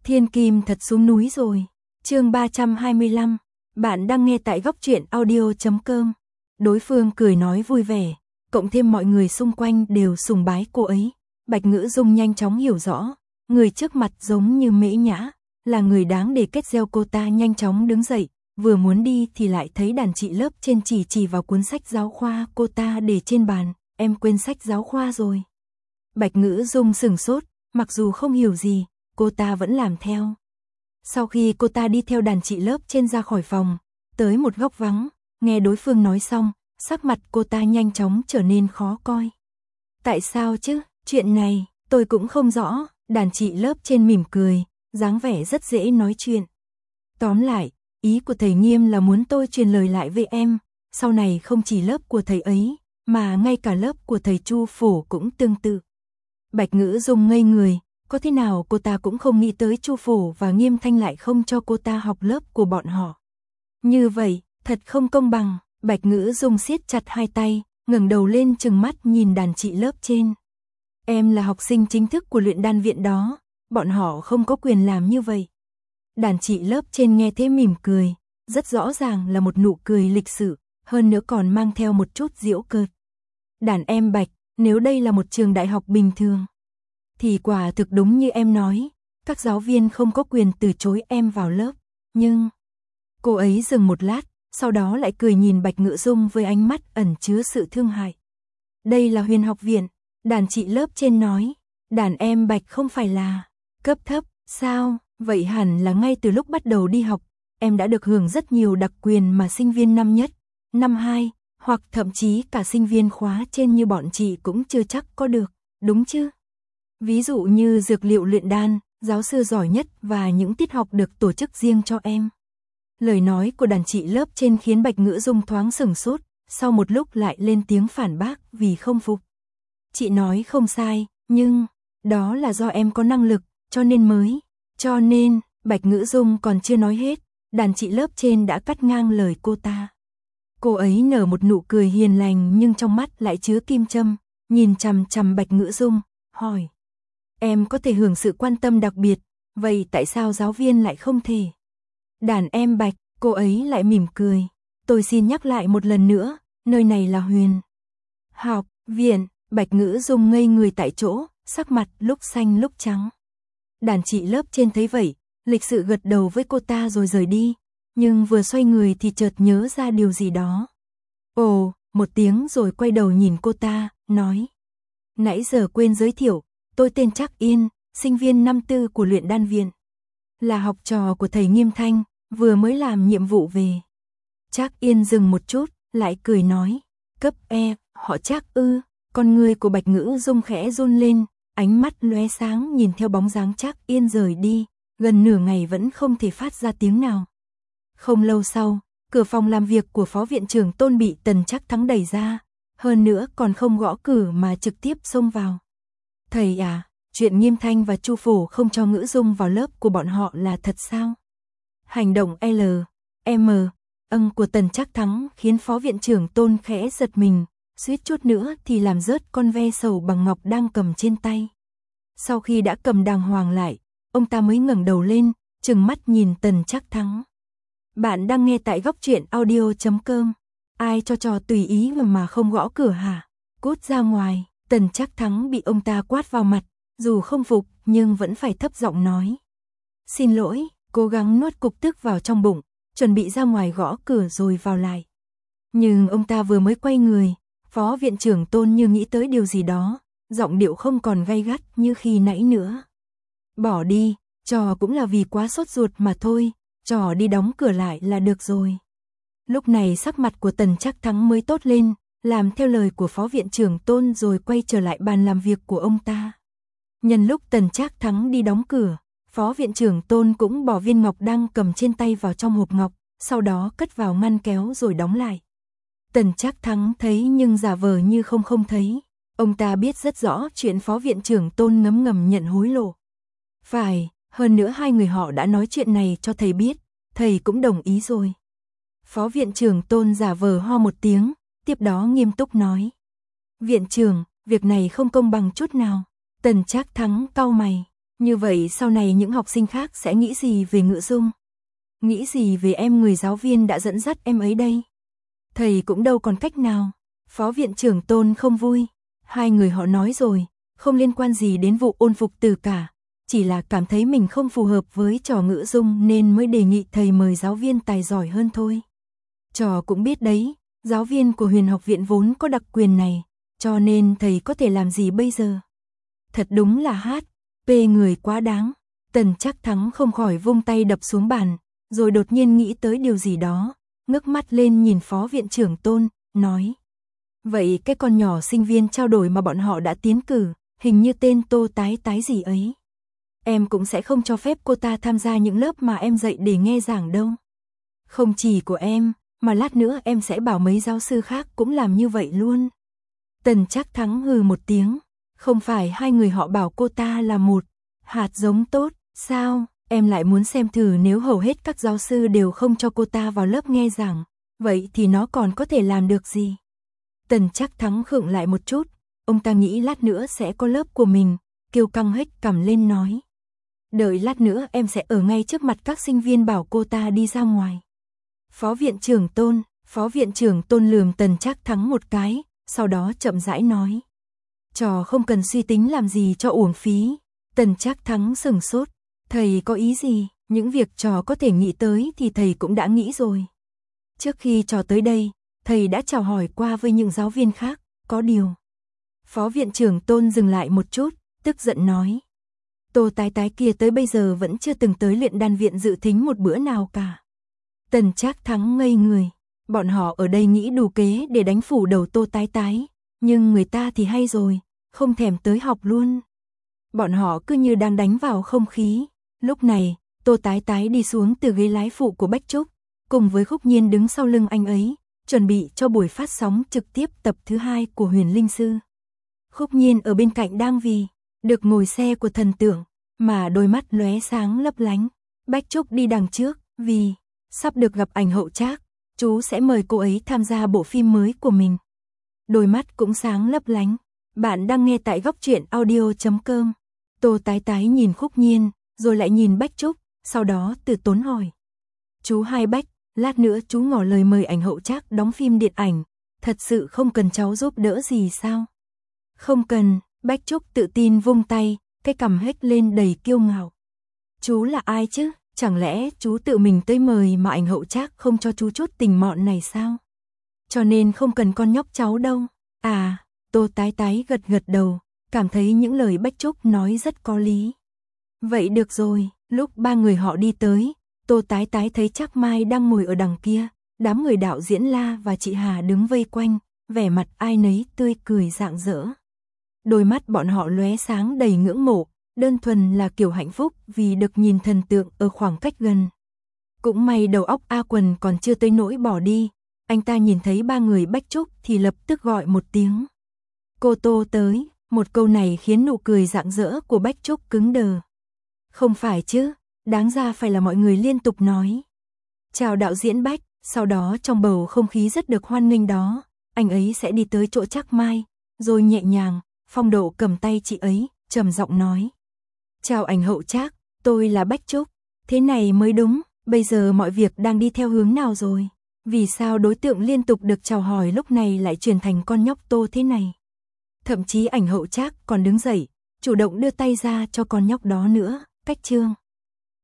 Thiên Kim thật xuống núi rồi. Chương 325. Bạn đang nghe tại góc truyện audio.com. Đối phương cười nói vui vẻ, cộng thêm mọi người xung quanh đều sùng bái cô ấy. Bạch Ngữ Dung nhanh chóng hiểu rõ, người trước mặt giống như Mễ Nhã, là người đáng để kết giao. Cô ta nhanh chóng đứng dậy, vừa muốn đi thì lại thấy đàn chị lớp trên chỉ vào cuốn sách giáo khoa cô ta để trên bàn. Em quên sách giáo khoa rồi. Bạch Ngữ Dung sửng sốt, mặc dù không hiểu gì, cô ta vẫn làm theo. Sau khi cô ta đi theo đàn chị lớp trên ra khỏi phòng, tới một góc vắng, nghe đối phương nói xong, sắc mặt cô ta nhanh chóng trở nên khó coi. Tại sao chứ, chuyện này, tôi cũng không rõ. Đàn chị lớp trên mỉm cười, dáng vẻ rất dễ nói chuyện. Tóm lại, ý của thầy Nghiêm là muốn tôi truyền lời lại với em, sau này không chỉ lớp của thầy ấy, mà ngay cả lớp của thầy Chu Phổ cũng tương tự. Bạch Ngữ Dung ngây người, có thế nào cô ta cũng không nghĩ tới Chu Phổ và Nghiêm Thanh lại không cho cô ta học lớp của bọn họ. Như vậy, thật không công bằng. Bạch Ngữ Dung siết chặt hai tay, ngẩng đầu lên trừng mắt nhìn đàn chị lớp trên. Em là học sinh chính thức của luyện đan viện đó, bọn họ không có quyền làm như vậy. Đàn chị lớp trên nghe thế mỉm cười, rất rõ ràng là một nụ cười lịch sự, hơn nữa còn mang theo một chút giễu cợt. Đàn em Bạch, nếu đây là một trường đại học bình thường, thì quả thực đúng như em nói, các giáo viên không có quyền từ chối em vào lớp, nhưng... Cô ấy dừng một lát, sau đó lại cười nhìn Bạch Ngữ Dung với ánh mắt ẩn chứa sự thương hại. Đây là Huyền học viện, đàn chị lớp trên nói, đàn em Bạch không phải là cấp thấp, sao? Vậy hẳn là ngay từ lúc bắt đầu đi học, em đã được hưởng rất nhiều đặc quyền mà sinh viên năm nhất, năm 2, hoặc thậm chí cả sinh viên khóa trên như bọn chị cũng chưa chắc có được, đúng chứ? Ví dụ như dược liệu luyện đan, giáo sư giỏi nhất và những tiết học được tổ chức riêng cho em. Lời nói của đàn chị lớp trên khiến Bạch Ngữ Dung thoáng sửng sốt, sau một lúc lại lên tiếng phản bác vì không phục. Chị nói không sai, nhưng đó là do em có năng lực, cho nên mới. Cho nên, Bạch Ngữ Dung còn chưa nói hết, đàn chị lớp trên đã cắt ngang lời cô ta. Cô ấy nở một nụ cười hiền lành nhưng trong mắt lại chứa kim châm, nhìn chằm chằm Bạch Ngữ Dung, hỏi. Em có thể hưởng sự quan tâm đặc biệt, vậy tại sao giáo viên lại không thể? Đàn em Bạch, cô ấy lại mỉm cười. Tôi xin nhắc lại một lần nữa, nơi này là Huyền học viện. Bạch Ngữ Dung ngây người tại chỗ, sắc mặt lúc xanh lúc trắng. Đàn chị lớp trên thấy vậy, lịch sự gật đầu với cô ta rồi rời đi, nhưng vừa xoay người thì chợt nhớ ra điều gì đó. Ồ, một tiếng rồi quay đầu nhìn cô ta, nói. Nãy giờ quên giới thiệu, tôi tên Trác Yên, sinh viên năm 4 của luyện đan viện. Là học trò của thầy Nghiêm Thanh, vừa mới làm nhiệm vụ về. Trác Yên dừng một chút, lại cười nói. Cấp E, họ Trác ư? Con người của Bạch Ngữ Dung khẽ run lên, ánh mắt lóe sáng nhìn theo bóng dáng Trác Yên rời đi, gần nửa ngày vẫn không thể phát ra tiếng nào. Không lâu sau, cửa phòng làm việc của phó viện trưởng Tôn bị Tần Trác Thắng đẩy ra, hơn nữa còn không gõ cửa mà trực tiếp xông vào. Thầy à, chuyện Nghiêm Thanh và Chu Phổ không cho Ngữ Dung vào lớp của bọn họ là thật sao? Hành động L.M. Của Tần Trác Thắng khiến phó viện trưởng Tôn khẽ giật mình, suýt chút nữa thì làm rớt con ve sầu bằng ngọc đang cầm trên tay. Sau khi đã cầm đàng hoàng lại, ông ta mới ngẩng đầu lên, trừng mắt nhìn Tần Trác Thắng. Bạn đang nghe tại góc truyện audio.com. Ai cho trò tùy ý mà không gõ cửa hả? Cút ra ngoài. Tần Trác Thắng bị ông ta quát vào mặt, dù không phục nhưng vẫn phải thấp giọng nói. Xin lỗi, cố gắng nuốt cục tức vào trong bụng, chuẩn bị ra ngoài gõ cửa rồi vào lại. Nhưng ông ta vừa mới quay người, phó viện trưởng Tôn như nghĩ tới điều gì đó, giọng điệu không còn gay gắt như khi nãy nữa. Bỏ đi, trò cũng là vì quá sốt ruột mà thôi, trò đi đóng cửa lại là được rồi. Lúc này sắc mặt của Tần Trác Thắng mới tốt lên, làm theo lời của phó viện trưởng Tôn rồi quay trở lại bàn làm việc của ông ta. Nhân lúc Tần Trác Thắng đi đóng cửa, phó viện trưởng Tôn cũng bỏ viên ngọc đang cầm trên tay vào trong hộp ngọc, sau đó cất vào ngăn kéo rồi đóng lại. Tần Trác Thắng thấy nhưng giả vờ như không thấy. Ông ta biết rất rõ chuyện phó viện trưởng Tôn ngấm ngầm nhận hối lộ. Phải, hơn nữa hai người họ đã nói chuyện này cho thầy biết, thầy cũng đồng ý rồi. Phó viện trưởng Tôn giả vờ ho một tiếng, tiếp đó nghiêm túc nói. Viện trưởng, việc này không công bằng chút nào. Tần Trác Thắng cau mày. Như vậy sau này những học sinh khác sẽ nghĩ gì về Ngữ Dung? Nghĩ gì về em người giáo viên đã dẫn dắt em ấy đây? Thầy cũng đâu còn cách nào. Phó viện trưởng Tôn không vui. Hai người họ nói rồi, không liên quan gì đến vụ ôn phục từ cả. Chỉ là cảm thấy mình không phù hợp với trò Ngữ Dung nên mới đề nghị thầy mời giáo viên tài giỏi hơn thôi. Trò cũng biết đấy, giáo viên của Huyền học viện vốn có đặc quyền này, cho nên thầy có thể làm gì bây giờ? Thật đúng là hát, pê người quá đáng. Tần Trác Thắng không khỏi vung tay đập xuống bàn, rồi đột nhiên nghĩ tới điều gì đó, ngước mắt lên nhìn phó viện trưởng Tôn, nói. Vậy cái con nhỏ sinh viên trao đổi mà bọn họ đã tiến cử, hình như tên Tô Tái Tái gì ấy. Em cũng sẽ không cho phép cô ta tham gia những lớp mà em dạy để nghe giảng đâu. Không chỉ của em, mà lát nữa em sẽ bảo mấy giáo sư khác cũng làm như vậy luôn. Tần Trác Thắng hừ một tiếng, không phải hai người họ bảo cô ta là một hạt giống tốt, sao? Em lại muốn xem thử nếu hầu hết các giáo sư đều không cho cô ta vào lớp nghe giảng, vậy thì nó còn có thể làm được gì? Tần Trác Thắng khựng lại một chút, ông ta nghĩ lát nữa sẽ có lớp của mình, kiêu căng hếch cằm lên nói. Đợi lát nữa em sẽ ở ngay trước mặt các sinh viên bảo cô ta đi ra ngoài. Phó viện trưởng Tôn lườm Tần Trác Thắng một cái, sau đó chậm rãi nói. Trò không cần suy tính làm gì cho uổng phí. Tần Trác Thắng sửng sốt. Thầy có ý gì? Những việc trò có thể nghĩ tới thì thầy cũng đã nghĩ rồi. Trước khi trò tới đây, thầy đã chào hỏi qua với những giáo viên khác, có điều. Phó viện trưởng Tôn dừng lại một chút, tức giận nói. Tô Tái Tái kia tới bây giờ vẫn chưa từng tới luyện đan viện dự thính một bữa nào cả. Tần Trác Thắng ngây người. Bọn họ ở đây nghĩ đủ kế để đánh phủ đầu Tô Tái Tái, nhưng người ta thì hay rồi, không thèm tới học luôn. Bọn họ cứ như đang đánh vào không khí. Lúc này, Tô Tái Tái đi xuống từ ghế lái phụ của Bách Trúc, cùng với Khúc Nhiên đứng sau lưng anh ấy, chuẩn bị cho buổi phát sóng trực tiếp tập thứ 2 của Huyền Linh Sư. Khúc Nhiên ở bên cạnh đang vì được ngồi xe của thần tượng, mà đôi mắt lóe sáng lấp lánh. Bách Trúc đi đằng trước, vì sắp được gặp ảnh Hậu Trác, chú sẽ mời cô ấy tham gia bộ phim mới của mình. Đôi mắt cũng sáng lấp lánh. Bạn đang nghe tại góc truyện audio.com. Tô Tái Tái nhìn Khúc Nhiên, rồi lại nhìn Bách Trúc, sau đó từ tốn hỏi. Chú Hai Bách, lát nữa chú ngỏ lời mời ảnh Hậu Trác đóng phim điện ảnh, thật sự không cần cháu giúp đỡ gì sao? Không cần, Bách Trúc tự tin vung tay, cái cằm hếch lên đầy kiêu ngạo. Chú là ai chứ? Chẳng lẽ chú tự mình tới mời mà ảnh Hậu Trác không cho chú chút tình mọn này sao? Cho nên không cần con nhóc cháu đâu. À, Tô Tái Tái gật gật đầu, cảm thấy những lời Bách Trúc nói rất có lý. Vậy được rồi, lúc ba người họ đi tới, Tô Tái Tái thấy Trác Mai đang ngồi ở đằng kia, đám người đạo diễn La và chị Hà đứng vây quanh, vẻ mặt ai nấy tươi cười rạng rỡ. Đôi mắt bọn họ lóe sáng đầy ngưỡng mộ, đơn thuần là kiểu hạnh phúc vì được nhìn thần tượng ở khoảng cách gần. Cũng may đầu óc A Quần còn chưa tới nỗi bỏ đi, anh ta nhìn thấy ba người Bách Trúc thì lập tức gọi một tiếng. Cô Tô tới, một câu này khiến nụ cười rạng rỡ của Bách Trúc cứng đờ. Không phải chứ, đáng ra phải là mọi người liên tục nói. Chào đạo diễn Bách, sau đó trong bầu không khí rất được hoan nghênh đó, anh ấy sẽ đi tới chỗ Trác Mai, rồi nhẹ nhàng, phong độ cầm tay chị ấy, trầm giọng nói. Chào ảnh Hậu Trác, tôi là Bách Trúc, thế này mới đúng, bây giờ mọi việc đang đi theo hướng nào rồi? Vì sao đối tượng liên tục được chào hỏi lúc này lại chuyển thành con nhóc Tô thế này? Thậm chí ảnh Hậu Trác còn đứng dậy, chủ động đưa tay ra cho con nhóc đó nữa, Cách Trương.